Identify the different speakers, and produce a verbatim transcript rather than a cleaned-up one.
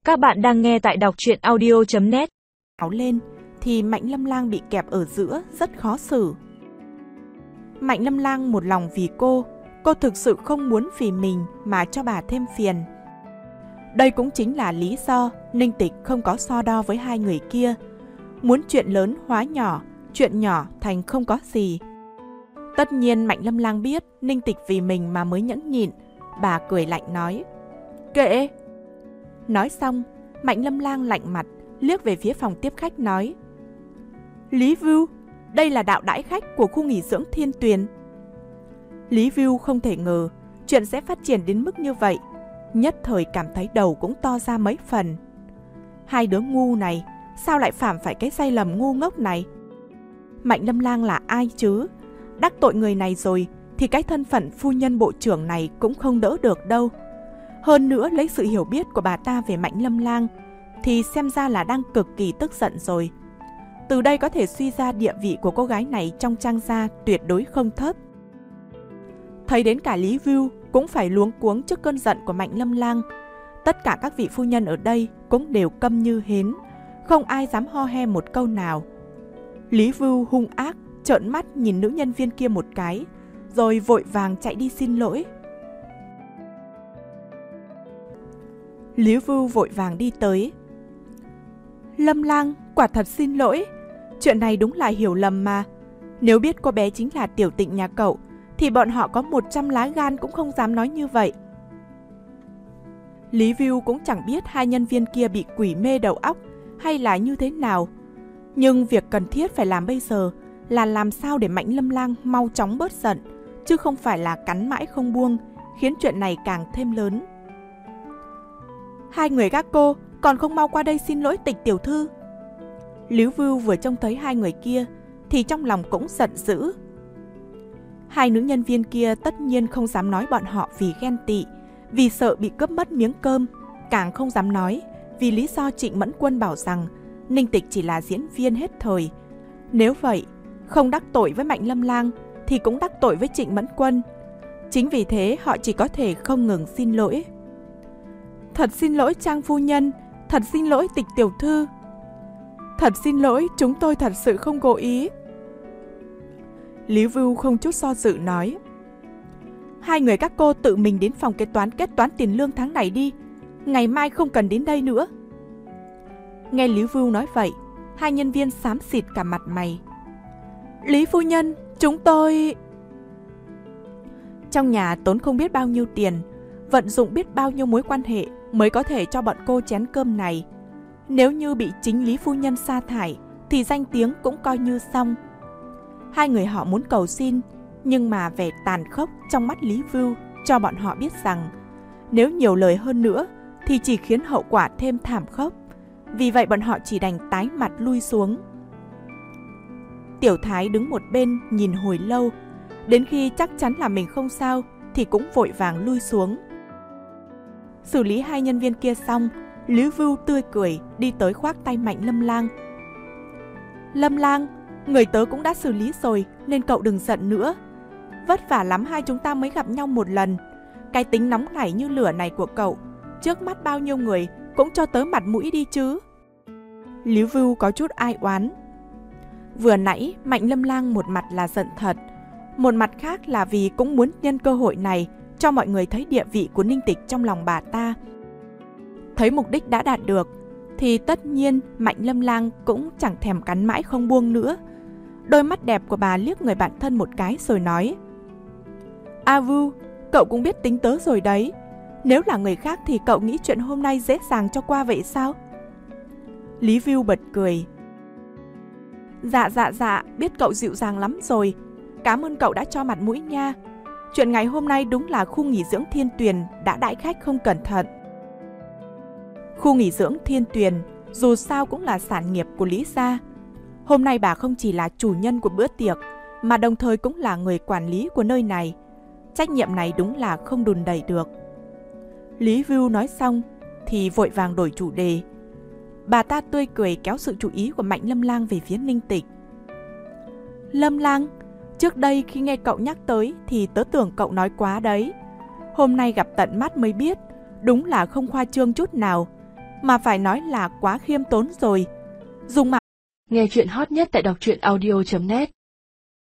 Speaker 1: Các bạn đang nghe tại đọc truyện audio chấm net.
Speaker 2: Áo lên thì Mạnh Lâm Lang bị kẹp ở giữa, rất khó xử. Mạnh Lâm Lang một lòng vì cô, cô thực sự không muốn vì mình mà cho bà thêm phiền. Đây cũng chính là lý do Ninh Tịch không có so đo với hai người kia. Muốn chuyện lớn hóa nhỏ, chuyện nhỏ thành không có gì. Tất nhiên Mạnh Lâm Lang biết Ninh Tịch vì mình mà mới nhẫn nhịn. Bà cười lạnh nói: "Kệ." Nói xong, Mạnh Lâm Lang lạnh mặt, liếc về phía phòng tiếp khách nói: "Lý Vưu, đây là đạo đãi khách của khu nghỉ dưỡng Thiên Tuyền." Lý Vưu không thể ngờ chuyện sẽ phát triển đến mức như vậy, nhất thời cảm thấy đầu cũng to ra mấy phần. Hai đứa ngu này, sao lại phạm phải cái sai lầm ngu ngốc này? Mạnh Lâm Lang là ai chứ? Đắc tội người này rồi thì cái thân phận phu nhân bộ trưởng này cũng không đỡ được đâu. Hơn nữa lấy sự hiểu biết của bà ta về Mạnh Lâm Lang thì xem ra là đang cực kỳ tức giận rồi. Từ đây có thể suy ra địa vị của cô gái này trong Trang gia tuyệt đối không thấp. Thấy đến cả Lý Vưu cũng phải luống cuống trước cơn giận của Mạnh Lâm Lang. Tất cả các vị phu nhân ở đây cũng đều câm như hến, không ai dám ho he một câu nào. Lý Vưu hung ác trợn mắt nhìn nữ nhân viên kia một cái, rồi vội vàng chạy đi xin lỗi. Lý Vưu vội vàng đi tới: "Lâm Lang, quả thật xin lỗi. Chuyện này đúng là hiểu lầm mà. Nếu biết cô bé chính là Tiểu Tịnh nhà cậu, thì bọn họ có một trăm lá gan cũng không dám nói như vậy." Lý Vưu cũng chẳng biết hai nhân viên kia bị quỷ mê đầu óc hay là như thế nào. Nhưng việc cần thiết phải làm bây giờ là làm sao để Mạnh Lâm Lang mau chóng bớt giận, chứ không phải là cắn mãi không buông, khiến chuyện này càng thêm lớn. "Hai người các cô còn không mau qua đây xin lỗi Tịch tiểu thư." Lý Vưu vừa trông thấy hai người kia thì trong lòng cũng giận dữ. Hai nữ nhân viên kia tất nhiên không dám nói bọn họ vì ghen tị, vì sợ bị cướp mất miếng cơm, càng không dám nói vì lý do Trịnh Mẫn Quân bảo rằng Ninh Tịch chỉ là diễn viên hết thời. Nếu vậy, không đắc tội với Mạnh Lâm Lang thì cũng đắc tội với Trịnh Mẫn Quân. Chính vì thế họ chỉ có thể không ngừng xin lỗi. "Thật xin lỗi Trang phu nhân, thật xin lỗi Tịch tiểu thư. Thật xin lỗi, chúng tôi thật sự không cố ý." Lý Vưu không chút do dự nói: "Hai người các cô tự mình đến phòng kế toán kết toán tiền lương tháng này đi, ngày mai không cần đến đây nữa." Nghe Lý Vưu nói vậy, hai nhân viên xám xịt cả mặt mày. "Lý phu nhân, chúng tôi..." Trong nhà tốn không biết bao nhiêu tiền, vận dụng biết bao nhiêu mối quan hệ mới có thể cho bọn cô chén cơm này. Nếu như bị chính Lý phu nhân sa thải thì danh tiếng cũng coi như xong. Hai người họ muốn cầu xin, nhưng mà vẻ tàn khốc trong mắt Lý Vưu cho bọn họ biết rằng nếu nhiều lời hơn nữa thì chỉ khiến hậu quả thêm thảm khốc. Vì vậy bọn họ chỉ đành tái mặt lui xuống. Tiểu Thái đứng một bên nhìn hồi lâu, đến khi chắc chắn là mình không sao thì cũng vội vàng lui xuống. Xử lý hai nhân viên kia xong, Lý Vưu tươi cười đi tới khoác tay Mạnh Lâm Lang. "Lâm Lang, người tớ cũng đã xử lý rồi nên cậu đừng giận nữa. Vất vả lắm hai chúng ta mới gặp nhau một lần. Cái tính nóng nảy như lửa này của cậu, trước mắt bao nhiêu người cũng cho tớ mặt mũi đi chứ." Lý Vưu có chút ai oán. Vừa nãy Mạnh Lâm Lang một mặt là giận thật, một mặt khác là vì cũng muốn nhân cơ hội này cho mọi người thấy địa vị của Ninh Tịch trong lòng bà ta. Thấy mục đích đã đạt được thì tất nhiên Mạnh Lâm Lang cũng chẳng thèm cắn mãi không buông nữa. Đôi mắt đẹp của bà liếc người bạn thân một cái rồi nói: "A Vưu, cậu cũng biết tính tớ rồi đấy. Nếu là người khác thì cậu nghĩ chuyện hôm nay dễ dàng cho qua vậy sao?" Lý Vưu bật cười: Dạ dạ dạ, biết cậu dịu dàng lắm rồi. Cảm ơn cậu đã cho mặt mũi nha. Chuyện ngày hôm nay đúng là khu nghỉ dưỡng Thiên Tuyền đã đãi khách không cẩn thận." Khu nghỉ dưỡng Thiên Tuyền dù sao cũng là sản nghiệp của Lý gia. Hôm nay bà không chỉ là chủ nhân của bữa tiệc mà đồng thời cũng là người quản lý của nơi này. Trách nhiệm này đúng là không đùn đẩy được. Lý Vưu nói xong thì vội vàng đổi chủ đề. Bà ta tươi cười kéo sự chú ý của Mạnh Lâm Lang về phía Ninh Tịch. "Lâm Lang, trước đây khi nghe cậu nhắc tới thì tớ tưởng cậu nói quá đấy. Hôm nay gặp tận mắt mới biết, đúng là không khoa trương chút nào. mà phải nói là quá khiêm tốn rồi. Dùng mà
Speaker 3: Nghe chuyện hot nhất tại đọc truyện audio chấm net